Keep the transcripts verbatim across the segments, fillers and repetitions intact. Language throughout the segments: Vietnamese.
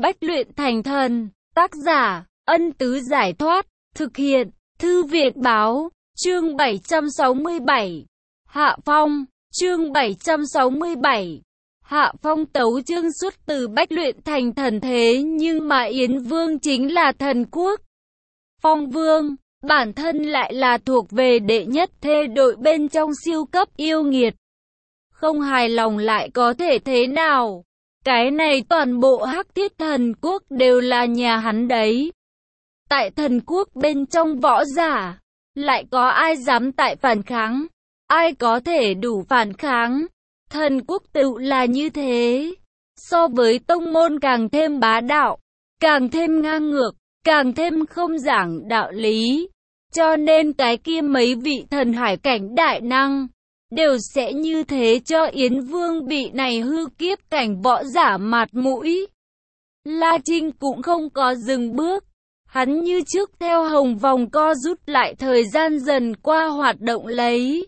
Bách luyện thành thần. Tác giả, Ân Tứ Giải Thoát. Thực hiện, Thư Viện Báo. Chương bảy trăm sáu mươi bảy. Hạ Phong. Chương bảy trăm sáu mươi bảy. Hạ Phong tấu chương xuất từ Bách luyện thành thần, thế nhưng mà Yến Vương chính là thần quốc. Phong Vương, bản thân lại là thuộc về đệ nhất thê đội bên trong siêu cấp yêu nghiệt. Không hài lòng lại có thể thế nào? Cái này toàn bộ Hắc Thiết Thần Quốc đều là nhà hắn đấy. Tại thần quốc bên trong võ giả, lại có ai dám tại phản kháng? Ai có thể đủ phản kháng? Thần quốc tự là như thế. So với tông môn càng thêm bá đạo, càng thêm ngang ngược, càng thêm không giảng đạo lý. Cho nên cái kia mấy vị thần hải cảnh đại năng đều sẽ như thế cho Yến Vương bị này hư kiếp cảnh võ giả mặt mũi. La Trinh cũng không có dừng bước. Hắn như trước theo hồng vòng co rút lại, thời gian dần qua hoạt động lấy.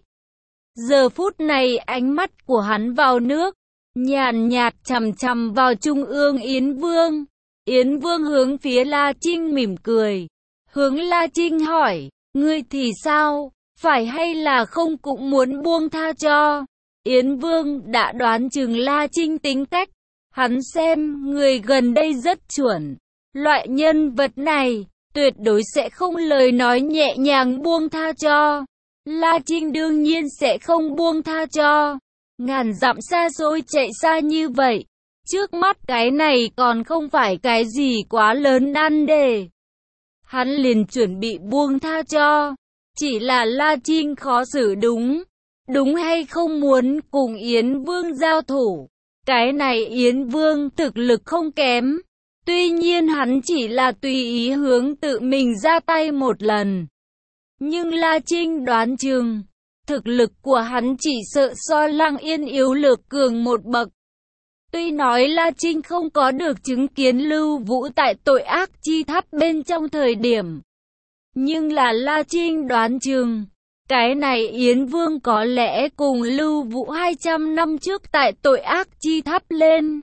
Giờ phút này ánh mắt của hắn vào nước, nhàn nhạt chằm chằm vào trung ương Yến Vương. Yến Vương hướng phía La Trinh mỉm cười. Hướng La Trinh hỏi, ngươi thì sao? Phải hay là không cũng muốn buông tha cho? Yến Vương đã đoán chừng La Trinh tính cách. Hắn xem người gần đây rất chuẩn. Loại nhân vật này tuyệt đối sẽ không lời nói nhẹ nhàng buông tha cho. La Trinh đương nhiên sẽ không buông tha cho. Ngàn dặm xa xôi chạy xa như vậy, trước mắt cái này còn không phải cái gì quá lớn nan đề. Hắn liền chuẩn bị buông tha cho. Chỉ là La Trinh khó xử đúng. Đúng hay không muốn cùng Yến Vương giao thủ. Cái này Yến Vương thực lực không kém. Tuy nhiên hắn chỉ là tùy ý hướng tự mình ra tay một lần. Nhưng La Trinh đoán chừng, thực lực của hắn chỉ sợ so Lăng Yên yếu lược cường một bậc. Tuy nói La Trinh không có được chứng kiến Lưu Vũ tại tội ác chi tháp bên trong thời điểm. Nhưng là La Trinh đoán chừng, cái này Yến Vương có lẽ cùng Lưu Vũ hai trăm năm trước tại tội ác chi tháp lên.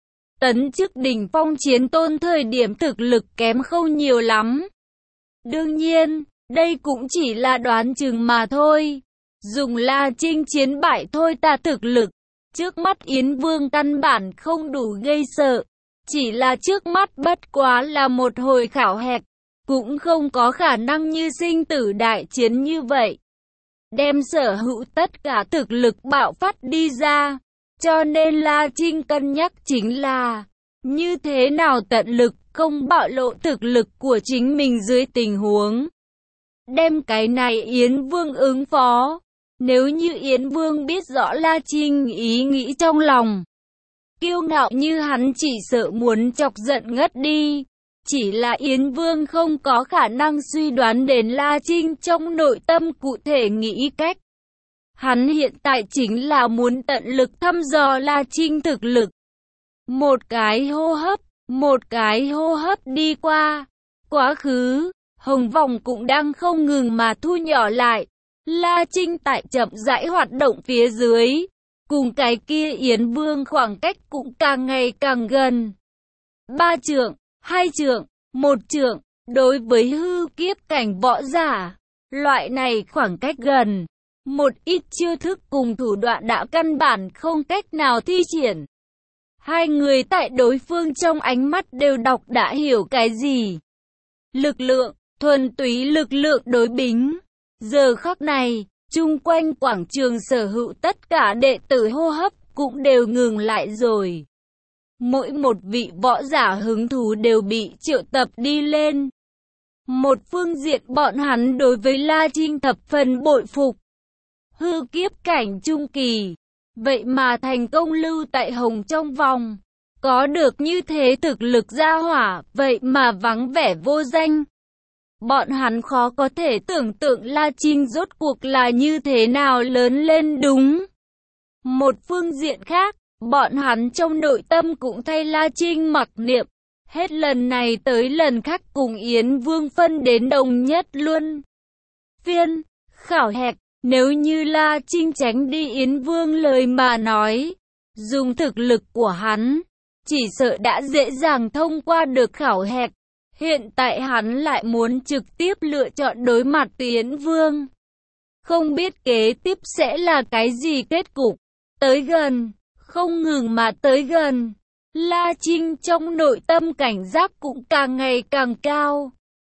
Tấn chức đỉnh phong chiến tôn thời điểm thực lực kém không nhiều lắm. Đương nhiên, đây cũng chỉ là đoán chừng mà thôi. Dùng La Trinh chiến bại thôi ta thực lực. Trước mắt Yến Vương căn bản không đủ gây sợ. Chỉ là trước mắt bất quá là một hồi khảo hạch. Cũng không có khả năng như sinh tử đại chiến như vậy. Đem sở hữu tất cả thực lực bạo phát đi ra. Cho nên La Trinh cân nhắc chính là như thế nào tận lực không bạo lộ thực lực của chính mình dưới tình huống. Đem cái này Yến Vương ứng phó. Nếu như Yến Vương biết rõ La Trinh ý nghĩ trong lòng, kiêu ngạo như hắn chỉ sợ muốn chọc giận ngất đi. Chỉ là Yến Vương không có khả năng suy đoán đến La Trinh trong nội tâm cụ thể nghĩ cách. Hắn hiện tại chính là muốn tận lực thăm dò La Trinh thực lực. Một cái hô hấp, một cái hô hấp đi qua. Quá khứ, hồng vòng cũng đang không ngừng mà thu nhỏ lại. La Trinh tại chậm rãi hoạt động phía dưới. Cùng cái kia Yến Vương khoảng cách cũng càng ngày càng gần. Ba trượng, hai trượng, một trượng. Đối với hư kiếp cảnh võ giả, loại này khoảng cách gần. Một ít chiêu thức cùng thủ đoạn đã căn bản không cách nào thi triển. Hai người tại đối phương trong ánh mắt đều đọc đã hiểu cái gì. Lực lượng, thuần túy lực lượng đối bính. Giờ khắc này, chung quanh quảng trường sở hữu tất cả đệ tử hô hấp cũng đều ngừng lại rồi. Mỗi một vị võ giả hứng thú đều bị triệu tập đi lên. Một phương diện bọn hắn đối với La Trinh thập phần bội phục. Hư kiếp cảnh trung kỳ, vậy mà thành công lưu tại hồng trong vòng. Có được như thế thực lực gia hỏa, vậy mà vắng vẻ vô danh. Bọn hắn khó có thể tưởng tượng La Trinh rốt cuộc là như thế nào lớn lên đúng. Một phương diện khác, bọn hắn trong nội tâm cũng thay La Trinh mặc niệm. Hết lần này tới lần khác cùng Yến Vương phân đến đồng nhất luôn. Phiên, khảo hạch, nếu như La Trinh tránh đi Yến Vương lời mà nói, dùng thực lực của hắn, chỉ sợ đã dễ dàng thông qua được khảo hạch. Hiện tại hắn lại muốn trực tiếp lựa chọn đối mặt Yến Vương. Không biết kế tiếp sẽ là cái gì kết cục. Tới gần, không ngừng mà tới gần. La Trinh trong nội tâm cảnh giác cũng càng ngày càng cao.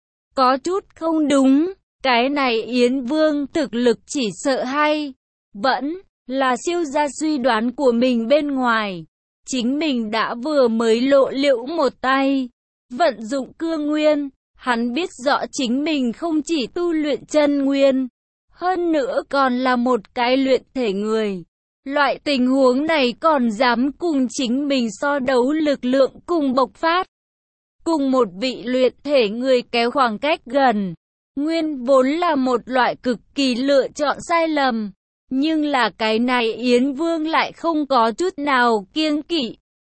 Có chút không đúng, cái này Yến Vương thực lực chỉ sợ hay vẫn là siêu ra suy đoán của mình bên ngoài. Chính mình đã vừa mới lộ liễu một tay, vận dụng cương nguyên, hắn biết rõ chính mình không chỉ tu luyện chân nguyên, hơn nữa còn là một cái luyện thể người. Loại tình huống này còn dám cùng chính mình so đấu lực lượng cùng bộc phát. Cùng một vị luyện thể người kéo khoảng cách gần, nguyên vốn là một loại cực kỳ lựa chọn sai lầm. Nhưng là cái này Yến Vương lại không có chút nào kiêng kỵ.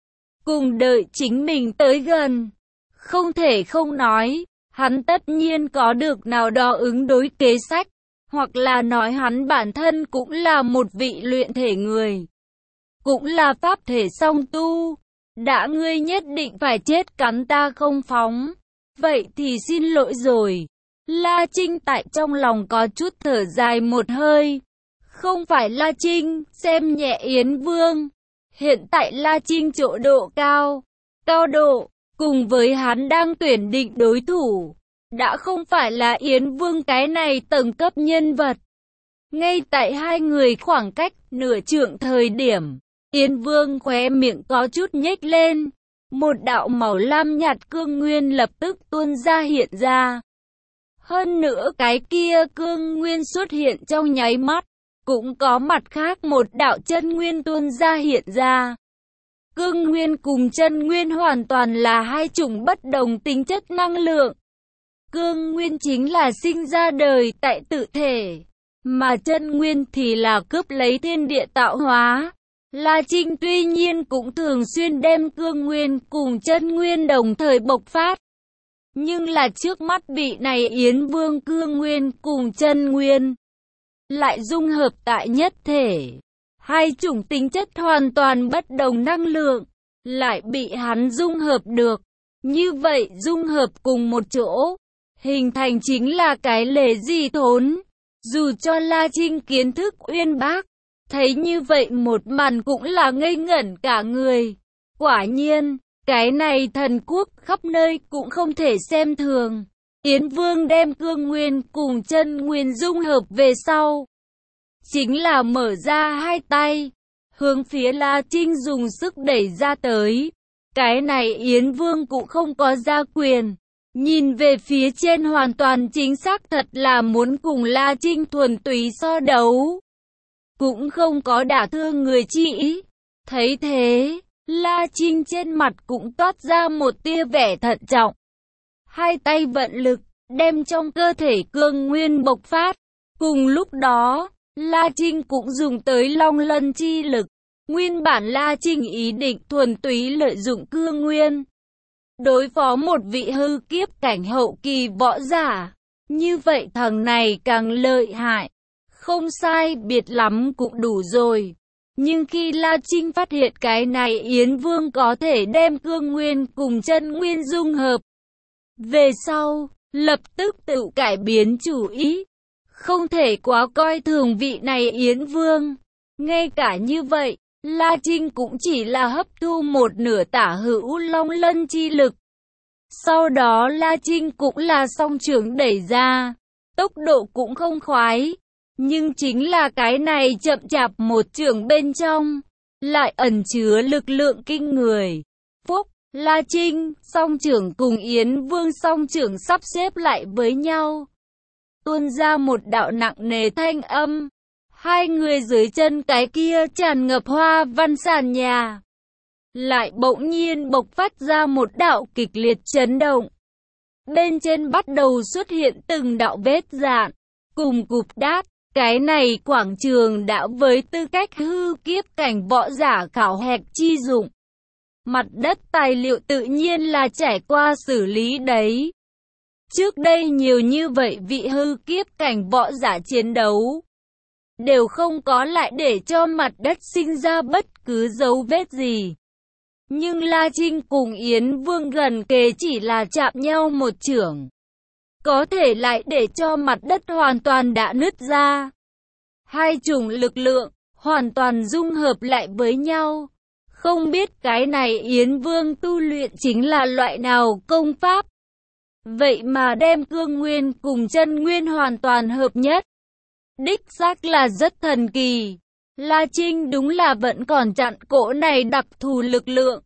Cùng đợi chính mình tới gần. Không thể không nói, hắn tất nhiên có được nào đó ứng đối kế sách. Hoặc là nói hắn bản thân cũng là một vị luyện thể người. Cũng là pháp thể song tu. Đã ngươi nhất định phải chết cắn ta không phóng. Vậy thì xin lỗi rồi. La Trinh tại trong lòng có chút thở dài một hơi. Không phải La Trinh xem nhẹ Yến Vương. Hiện tại La Trinh chỗ độ cao. Cao độ, cùng với hắn đang tuyển định đối thủ. Đã không phải là Yến Vương cái này tầng cấp nhân vật. Ngay tại hai người khoảng cách nửa trượng thời điểm, Yến Vương khóe miệng có chút nhếch lên. Một đạo màu lam nhạt cương nguyên lập tức tuôn ra hiện ra. Hơn nữa cái kia cương nguyên xuất hiện trong nháy mắt. Cũng có mặt khác một đạo chân nguyên tuôn ra hiện ra. Cương nguyên cùng chân nguyên hoàn toàn là hai chủng bất đồng tính chất năng lượng. Cương nguyên chính là sinh ra đời tại tự thể, mà chân nguyên thì là cướp lấy thiên địa tạo hóa. La Trinh tuy nhiên cũng thường xuyên đem cương nguyên cùng chân nguyên đồng thời bộc phát. Nhưng là trước mắt bị này Yến Vương cương nguyên cùng chân nguyên lại dung hợp tại nhất thể. Hai chủng tính chất hoàn toàn bất đồng năng lượng lại bị hắn dung hợp được. Như vậy dung hợp cùng một chỗ, hình thành chính là cái lề di thốn. Dù cho La Trinh kiến thức uyên bác, thấy như vậy một màn cũng là ngây ngẩn cả người. Quả nhiên, cái này thần quốc khắp nơi cũng không thể xem thường. Yến Vương đem cương nguyên cùng chân nguyên dung hợp về sau. Chính là mở ra hai tay, hướng phía La Trinh dùng sức đẩy ra tới. Cái này Yến Vương cũng không có ra quyền. Nhìn về phía trên hoàn toàn chính xác thật là muốn cùng La Trinh thuần túy so đấu. Cũng không có đả thương người chi ý. Thấy thế, La Trinh trên mặt cũng toát ra một tia vẻ thận trọng. Hai tay vận lực, đem trong cơ thể cương nguyên bộc phát. Cùng lúc đó, La Trinh cũng dùng tới long lân chi lực. Nguyên bản La Trinh ý định thuần túy lợi dụng cương nguyên đối phó một vị hư kiếp cảnh hậu kỳ võ giả. Như vậy thằng này càng lợi hại. Không sai biệt lắm cũng đủ rồi. Nhưng khi La Trinh phát hiện cái này Yến Vương có thể đem cương nguyên cùng chân nguyên dung hợp, về sau, lập tức tự cải biến chủ ý. Không thể quá coi thường vị này Yến Vương. Ngay cả như vậy, La Trinh cũng chỉ là hấp thu một nửa tả hữu long lân chi lực. Sau đó La Trinh cũng là song trưởng đẩy ra. Tốc độ cũng không khoái. Nhưng chính là cái này chậm chạp một trưởng bên trong, lại ẩn chứa lực lượng kinh người. Phúc, La Trinh, song trưởng cùng Yến Vương song trưởng sắp xếp lại với nhau. Tuôn ra một đạo nặng nề thanh âm. Hai người dưới chân cái kia tràn ngập hoa văn sàn nhà. Lại bỗng nhiên bộc phát ra một đạo kịch liệt chấn động. Bên trên bắt đầu xuất hiện từng đạo vết dạn, cùng cục đát. Cái này quảng trường đã với tư cách hư kiếp cảnh võ giả khảo hạch chi dụng. Mặt đất tài liệu tự nhiên là trải qua xử lý đấy. Trước đây nhiều như vậy vị hư kiếp cảnh võ giả chiến đấu đều không có lại để cho mặt đất sinh ra bất cứ dấu vết gì. Nhưng La Trinh cùng Yến Vương gần kề chỉ là chạm nhau một chưởng, có thể lại để cho mặt đất hoàn toàn đã nứt ra. Hai chủng lực lượng hoàn toàn dung hợp lại với nhau. Không biết cái này Yến Vương tu luyện chính là loại nào công pháp. Vậy mà đem cương nguyên cùng chân nguyên hoàn toàn hợp nhất. Đích xác là rất thần kỳ. La Trinh đúng là vẫn còn chặn cỗ này đặc thù lực lượng.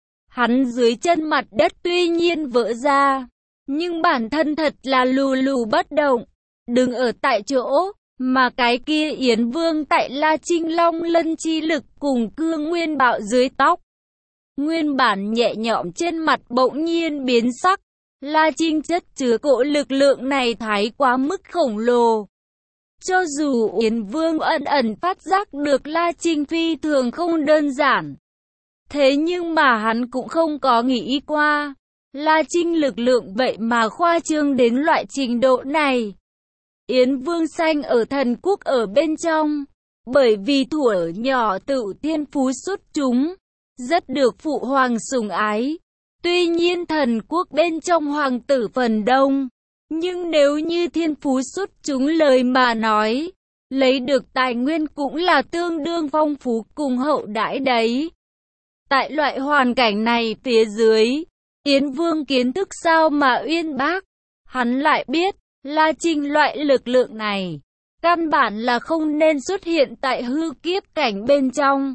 Hắn dưới chân mặt đất tuy nhiên vỡ ra, nhưng bản thân thật là lù lù bất động, đứng ở tại chỗ. Mà cái kia Yến Vương tại La Trinh long lân chi lực cùng cương nguyên bạo dưới tóc. Nguyên bản nhẹ nhõm trên mặt bỗng nhiên biến sắc. La Trinh chất chứa cỗ lực lượng này thái quá mức khổng lồ. Cho dù Yến Vương ẩn ẩn phát giác được La Trinh phi thường không đơn giản, thế nhưng mà hắn cũng không có nghĩ qua La Trinh lực lượng vậy mà khoa trương đến loại trình độ này. Yến Vương sanh ở thần quốc ở bên trong, bởi vì thuở nhỏ tự thiên phú xuất chúng, rất được phụ hoàng sủng ái. Tuy nhiên thần quốc bên trong hoàng tử phần đông, nhưng nếu như thiên phú xuất chúng lời mà nói, lấy được tài nguyên cũng là tương đương phong phú cùng hậu đãi đấy. Tại loại hoàn cảnh này phía dưới, Yến Vương kiến thức sao mà uyên bác, hắn lại biết, La Trinh loại lực lượng này, căn bản là không nên xuất hiện tại hư kiếp cảnh bên trong.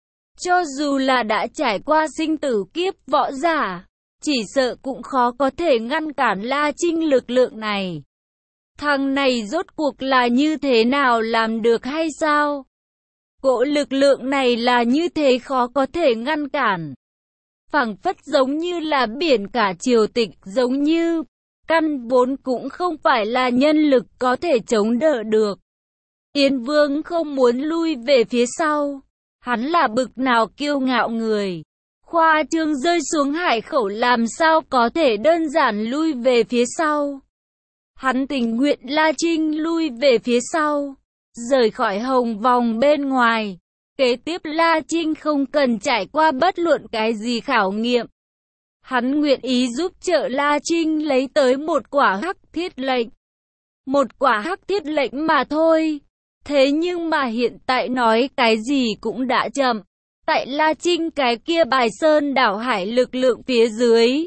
Cho dù là đã trải qua sinh tử kiếp võ giả, chỉ sợ cũng khó có thể ngăn cản La Trinh lực lượng này. Thằng này rốt cuộc là như thế nào làm được hay sao? Cỗ lực lượng này là như thế khó có thể ngăn cản. Phảng phất giống như là biển cả triều tịch, giống như căn vốn cũng không phải là nhân lực có thể chống đỡ được. Yến Vương không muốn lui về phía sau. Hắn là bực nào kiêu ngạo người. Khoa trương rơi xuống hải khẩu làm sao có thể đơn giản lui về phía sau. Hắn tình nguyện La Trinh lui về phía sau, rời khỏi hồng vòng bên ngoài. Kế tiếp La Trinh không cần trải qua bất luận cái gì khảo nghiệm. Hắn nguyện ý giúp trợ La Trinh lấy tới một quả hắc thiết lệnh. Một quả hắc thiết lệnh mà thôi. Thế nhưng mà hiện tại nói cái gì cũng đã chậm. Tại La Trinh cái kia bài sơn đảo hải lực lượng phía dưới,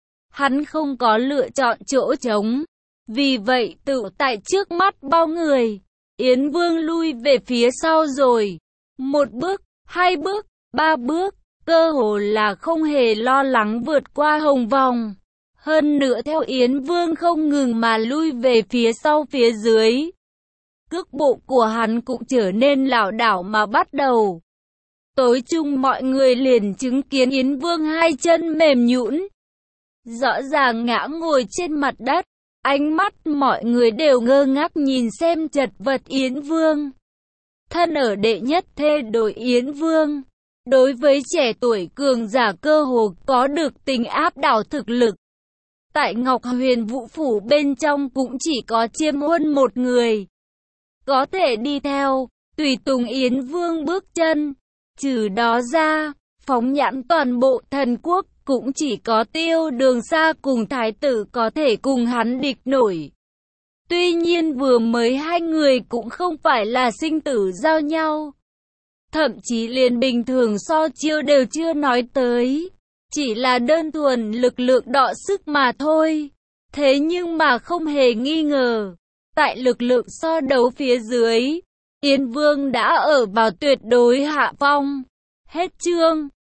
hắn không có lựa chọn chỗ trống. Vì vậy tự tại trước mắt bao người, Yến Vương lui về phía sau rồi. Một bước, hai bước, ba bước, cơ hồ là không hề lo lắng vượt qua hồng vòng. Hơn nữa theo Yến Vương không ngừng mà lui về phía sau phía dưới, cước bộ của hắn cũng trở nên lảo đảo mà bắt đầu. Tối chung mọi người liền chứng kiến Yến Vương hai chân mềm nhũn, rõ ràng ngã ngồi trên mặt đất. Ánh mắt mọi người đều ngơ ngác nhìn xem chật vật Yến Vương. Thân ở đệ nhất thê đội Yến Vương, đối với trẻ tuổi cường giả cơ hồ có được tình áp đảo thực lực. Tại Ngọc Huyền Vũ Phủ bên trong cũng chỉ có Chiêm Huân một người có thể đi theo, tùy tùng Yến Vương bước chân. Trừ đó ra, phóng nhãn toàn bộ thần quốc, cũng chỉ có Tiêu Đường Sa cùng Thái tử có thể cùng hắn địch nổi. Tuy nhiên vừa mới hai người cũng không phải là sinh tử giao nhau. Thậm chí liền bình thường so chiêu đều chưa nói tới. Chỉ là đơn thuần lực lượng đọ sức mà thôi. Thế nhưng mà không hề nghi ngờ, tại lực lượng so đấu phía dưới, Yến Vương đã ở vào tuyệt đối hạ phong. Hết chương.